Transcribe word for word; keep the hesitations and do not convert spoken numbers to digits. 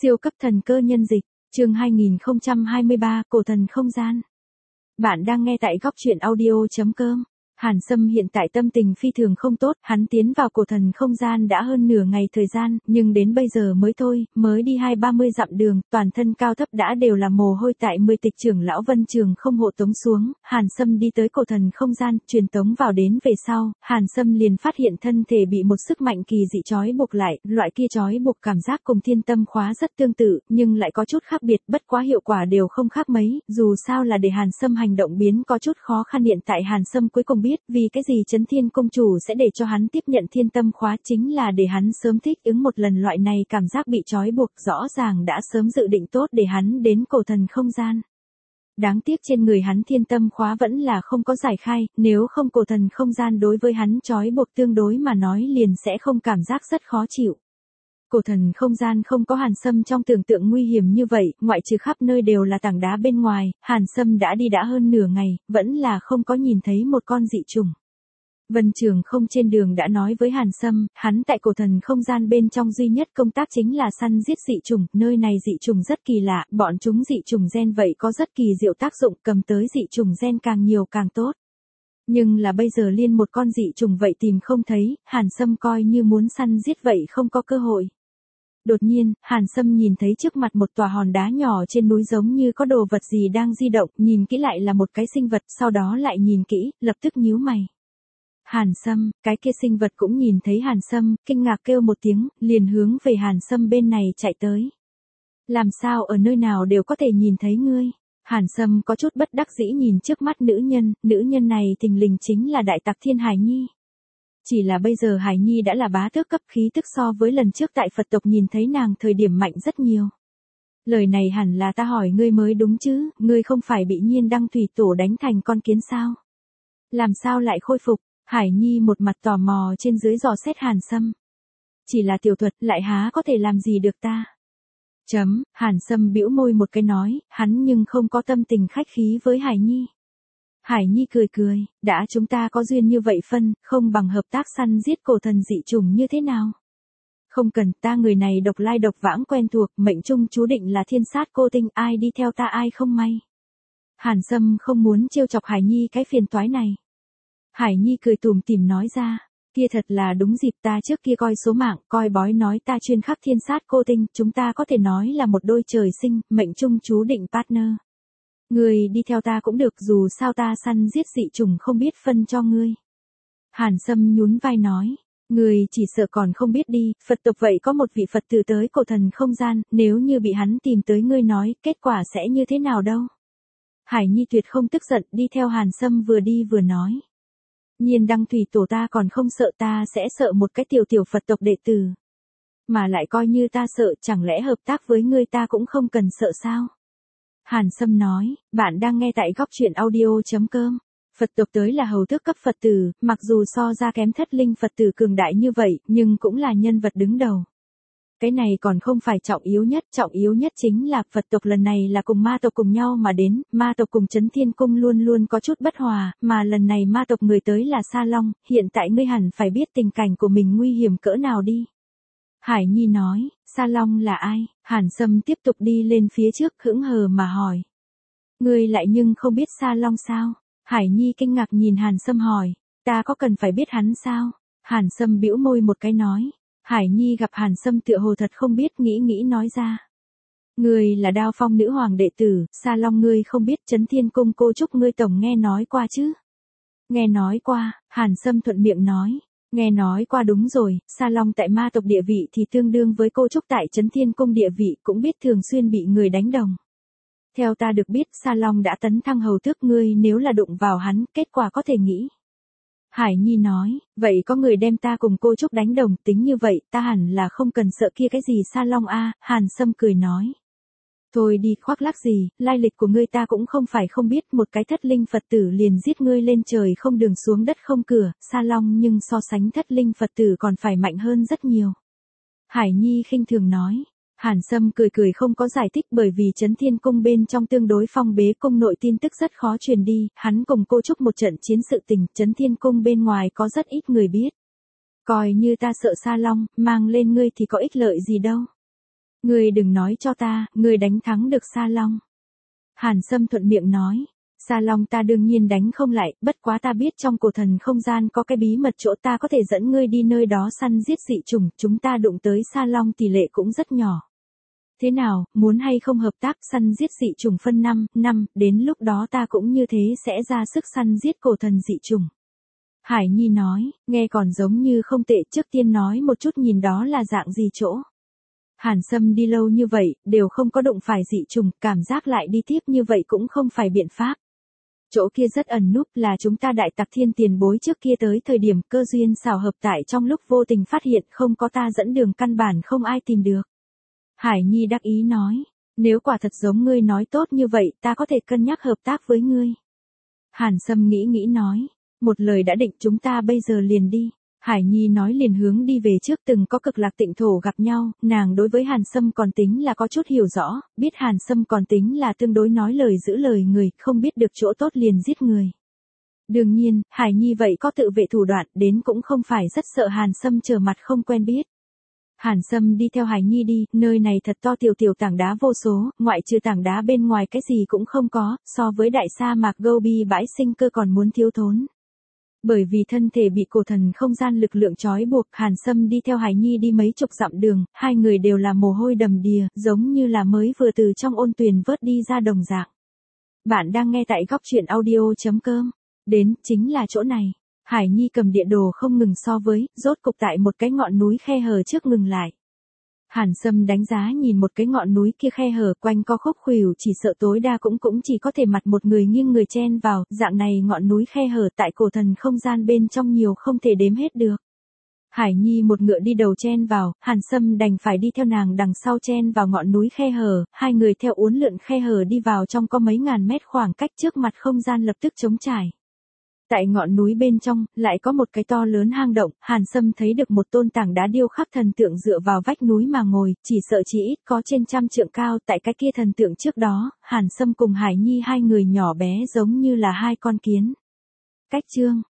Siêu cấp thần cơ nhân dịch, chương hai nghìn không trăm hai mươi ba, cổ thần không gian. Bạn đang nghe tại góc truyện audio.com. Hàn Sâm hiện tại tâm tình phi thường không tốt, hắn tiến vào cổ thần không gian đã hơn nửa ngày thời gian, nhưng đến bây giờ mới thôi, mới đi hai ba mươi dặm đường, toàn thân cao thấp đã đều là mồ hôi tại mười tịch trưởng lão Vân Trường không hộ tống xuống, Hàn Sâm đi tới cổ thần không gian, truyền tống vào đến về sau, Hàn Sâm liền phát hiện thân thể bị một sức mạnh kỳ dị trói buộc lại, loại kia trói buộc cảm giác cùng thiên tâm khóa rất tương tự, nhưng lại có chút khác biệt, bất quá hiệu quả đều không khác mấy, dù sao là để Hàn Sâm hành động biến có chút khó khăn. Hiện tại Hàn Sâm cuối cùng biết vì cái gì Chấn Thiên Công Chủ sẽ để cho hắn tiếp nhận thiên tâm khóa, chính là để hắn sớm thích ứng một lần loại này cảm giác bị trói buộc, rõ ràng đã sớm dự định tốt để hắn đến cổ thần không gian. Đáng tiếc trên người hắn thiên tâm khóa vẫn là không có giải khai, nếu không cổ thần không gian đối với hắn trói buộc tương đối mà nói liền sẽ không cảm giác rất khó chịu. Cổ thần không gian không có Hàn Sâm trong tưởng tượng nguy hiểm như vậy, ngoại trừ khắp nơi đều là tảng đá bên ngoài, Hàn Sâm đã đi đã hơn nửa ngày, vẫn là không có nhìn thấy một con dị trùng. Vân Trường không trên đường đã nói với Hàn Sâm, hắn tại cổ thần không gian bên trong duy nhất công tác chính là săn giết dị trùng, nơi này dị trùng rất kỳ lạ, bọn chúng dị trùng gen vậy có rất kỳ diệu tác dụng, cầm tới dị trùng gen càng nhiều càng tốt. Nhưng là bây giờ liên một con dị trùng vậy tìm không thấy, Hàn Sâm coi như muốn săn giết vậy không có cơ hội. Đột nhiên, Hàn Sâm nhìn thấy trước mặt một tòa hòn đá nhỏ trên núi giống như có đồ vật gì đang di động, nhìn kỹ lại là một cái sinh vật, sau đó lại nhìn kỹ, lập tức nhíu mày. Hàn Sâm, cái kia sinh vật cũng nhìn thấy Hàn Sâm, kinh ngạc kêu một tiếng, liền hướng về Hàn Sâm bên này chạy tới. Làm sao ở nơi nào đều có thể nhìn thấy ngươi? Hàn Sâm có chút bất đắc dĩ nhìn trước mắt nữ nhân, nữ nhân này thình lình chính là Đại Tặc Thiên Hải Nhi. Chỉ là bây giờ Hải Nhi đã là bá tước cấp, khí tức so với lần trước tại Phật tộc nhìn thấy nàng thời điểm mạnh rất nhiều. Lời này hẳn là ta hỏi ngươi mới đúng chứ, ngươi không phải bị Nhiên Đăng Thủy Tổ đánh thành con kiến sao? Làm sao lại khôi phục? Hải Nhi một mặt tò mò trên dưới dò xét Hàn Sâm. Chỉ là tiểu thuật lại há có thể làm gì được ta? Chấm, Hàn Sâm bĩu môi một cái nói, hắn nhưng không có tâm tình khách khí với Hải Nhi. Hải Nhi cười cười, đã chúng ta có duyên như vậy phân, không bằng hợp tác săn giết cổ thần dị trùng như thế nào? Không cần, ta người này độc lai độc vãng quen thuộc, mệnh trung chú định là thiên sát cô tinh, ai đi theo ta ai không may. Hàn Sâm không muốn trêu chọc Hải Nhi cái phiền toái này. Hải Nhi cười tủm tỉm nói ra, kia thật là đúng dịp, ta trước kia coi số mạng, coi bói nói ta chuyên khắc thiên sát cô tinh, chúng ta có thể nói là một đôi trời sinh, mệnh trung chú định partner. Ngươi đi theo ta cũng được, dù sao ta săn giết dị trùng không biết phân cho ngươi. Hàn Sâm nhún vai nói, ngươi chỉ sợ còn không biết đi, Phật tộc vậy có một vị Phật tử tới cổ thần không gian, nếu như bị hắn tìm tới ngươi nói, kết quả sẽ như thế nào đâu. Hải Nhi tuyệt không tức giận, đi theo Hàn Sâm vừa đi vừa nói. Nhiên Đăng Thủy Tổ ta còn không sợ, ta sẽ sợ một cái tiểu tiểu Phật tộc đệ tử. Mà lại coi như ta sợ, chẳng lẽ hợp tác với ngươi ta cũng không cần sợ sao? Hàn Sâm nói, bạn đang nghe tại góc truyện audio.com. Phật tộc tới là hầu tước cấp Phật tử, mặc dù so ra kém thất linh Phật tử cường đại như vậy, nhưng cũng là nhân vật đứng đầu. Cái này còn không phải trọng yếu nhất, trọng yếu nhất chính là Phật tộc lần này là cùng ma tộc cùng nhau mà đến, ma tộc cùng Chấn Thiên Cung luôn luôn có chút bất hòa, mà lần này ma tộc người tới là Sa Long, hiện tại ngươi hẳn phải biết tình cảnh của mình nguy hiểm cỡ nào đi. Hải Nhi nói, Sa Long là ai? Hàn Sâm tiếp tục đi lên phía trước hững hờ mà hỏi. Ngươi lại nhưng không biết Sa Long sao? Hải Nhi kinh ngạc nhìn Hàn Sâm hỏi, ta có cần phải biết hắn sao? Hàn Sâm bĩu môi một cái nói. Hải Nhi gặp Hàn Sâm tựa hồ thật không biết, nghĩ nghĩ nói ra. Ngươi là Đao Phong nữ hoàng đệ tử, Sa Long ngươi không biết, Chấn Thiên Cung cô Trúc ngươi tổng nghe nói qua chứ? Nghe nói qua, Hàn Sâm thuận miệng nói. Nghe nói qua đúng rồi, Sa Long tại ma tộc địa vị thì tương đương với cô Trúc tại Chấn Thiên Cung địa vị, cũng biết thường xuyên bị người đánh đồng. Theo ta được biết, Sa Long đã tấn thăng hầu tước, ngươi nếu là đụng vào hắn, kết quả có thể nghĩ. Hải Nhi nói, vậy có người đem ta cùng cô Trúc đánh đồng, tính như vậy, ta hẳn là không cần sợ kia cái gì Sa Long a. Hàn Sâm cười nói. Thôi đi, khoác lác gì, lai lịch của ngươi ta cũng không phải không biết, một cái thất linh Phật tử liền giết ngươi lên trời không đường xuống đất không cửa, Sa Long nhưng so sánh thất linh Phật tử còn phải mạnh hơn rất nhiều. Hải Nhi khinh thường nói. Hàn Sâm cười cười không có giải thích, bởi vì Chấn Thiên Cung bên trong tương đối phong bế, cung nội tin tức rất khó truyền đi, hắn cùng cô Trúc một trận chiến sự tình, Chấn Thiên Cung bên ngoài có rất ít người biết. Coi như ta sợ Sa Long, mang lên ngươi thì có ích lợi gì đâu. Ngươi đừng nói cho ta, ngươi đánh thắng được Sa Long. Hàn Sâm thuận miệng nói. Sa Long ta đương nhiên đánh không lại, bất quá ta biết trong cổ thần không gian có cái bí mật chỗ ta có thể dẫn ngươi đi nơi đó săn giết dị trùng, chúng ta đụng tới Sa Long tỷ lệ cũng rất nhỏ. Thế nào, muốn hay không hợp tác săn giết dị trùng phân năm, năm, đến lúc đó ta cũng như thế sẽ ra sức săn giết cổ thần dị trùng. Hải Nhi nói, nghe còn giống như không tệ, trước tiên nói một chút nhìn đó là dạng gì chỗ. Hàn Sâm đi lâu như vậy, đều không có đụng phải dị trùng, cảm giác lại đi tiếp như vậy cũng không phải biện pháp. Chỗ kia rất ẩn núp là chúng ta đại tặc thiên tiền bối trước kia tới thời điểm cơ duyên xảo hợp tại trong lúc vô tình phát hiện không có ta dẫn đường căn bản không ai tìm được. Hải Nhi đắc ý nói, nếu quả thật giống ngươi nói tốt như vậy ta có thể cân nhắc hợp tác với ngươi. Hàn Sâm nghĩ nghĩ nói, một lời đã định chúng ta bây giờ liền đi. Hải Nhi nói liền hướng đi về trước từng có cực lạc tịnh thổ gặp nhau, nàng đối với Hàn Sâm còn tính là có chút hiểu rõ, biết Hàn Sâm còn tính là tương đối nói lời giữ lời người, không biết được chỗ tốt liền giết người. Đương nhiên, Hải Nhi vậy có tự vệ thủ đoạn đến cũng không phải rất sợ Hàn Sâm trở mặt không quen biết. Hàn Sâm đi theo Hải Nhi đi, nơi này thật to tiểu tiểu tảng đá vô số, ngoại trừ tảng đá bên ngoài cái gì cũng không có, so với đại sa mạc Gobi bãi sinh cơ còn muốn thiếu thốn. Bởi vì thân thể bị cổ thần không gian lực lượng trói buộc, Hàn Sâm đi theo Hải Nhi đi mấy chục dặm đường, hai người đều là mồ hôi đầm đìa, giống như là mới vừa từ trong ôn tuyền vớt đi ra đồng dạng. Bạn đang nghe tại góc truyện audio chấm com. Đến, chính là chỗ này. Hải Nhi cầm địa đồ không ngừng so với, rốt cục tại một cái ngọn núi khe hở trước ngừng lại. Hàn Sâm đánh giá nhìn một cái ngọn núi kia khe hở quanh co khúc khuỷu chỉ sợ tối đa cũng cũng chỉ có thể mặt một người nghiêng người chen vào, dạng này ngọn núi khe hở tại cổ thần không gian bên trong nhiều không thể đếm hết được. Hải Nhi một ngựa đi đầu chen vào, Hàn Sâm đành phải đi theo nàng đằng sau chen vào ngọn núi khe hở, hai người theo uốn lượn khe hở đi vào trong có mấy ngàn mét khoảng cách trước mặt không gian lập tức trống trải. Tại ngọn núi bên trong, lại có một cái to lớn hang động, Hàn Sâm thấy được một tôn tảng đá điêu khắc thần tượng dựa vào vách núi mà ngồi, chỉ sợ chỉ ít có trên trăm trượng cao, tại cái kia thần tượng trước đó, Hàn Sâm cùng Hải Nhi hai người nhỏ bé giống như là hai con kiến. Cách chương